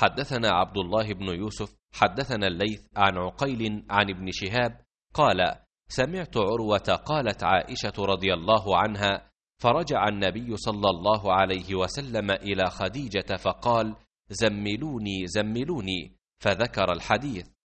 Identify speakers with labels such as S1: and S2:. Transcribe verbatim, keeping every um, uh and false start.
S1: حدثنا عبد الله بن يوسف حدثنا الليث عن عقيل عن ابن شهاب قال: سمعت عروة قالت عائشة رضي الله عنها: فرجع النبي صلى الله عليه وسلم إلى خديجة فقال: زملوني زملوني، فذكر الحديث.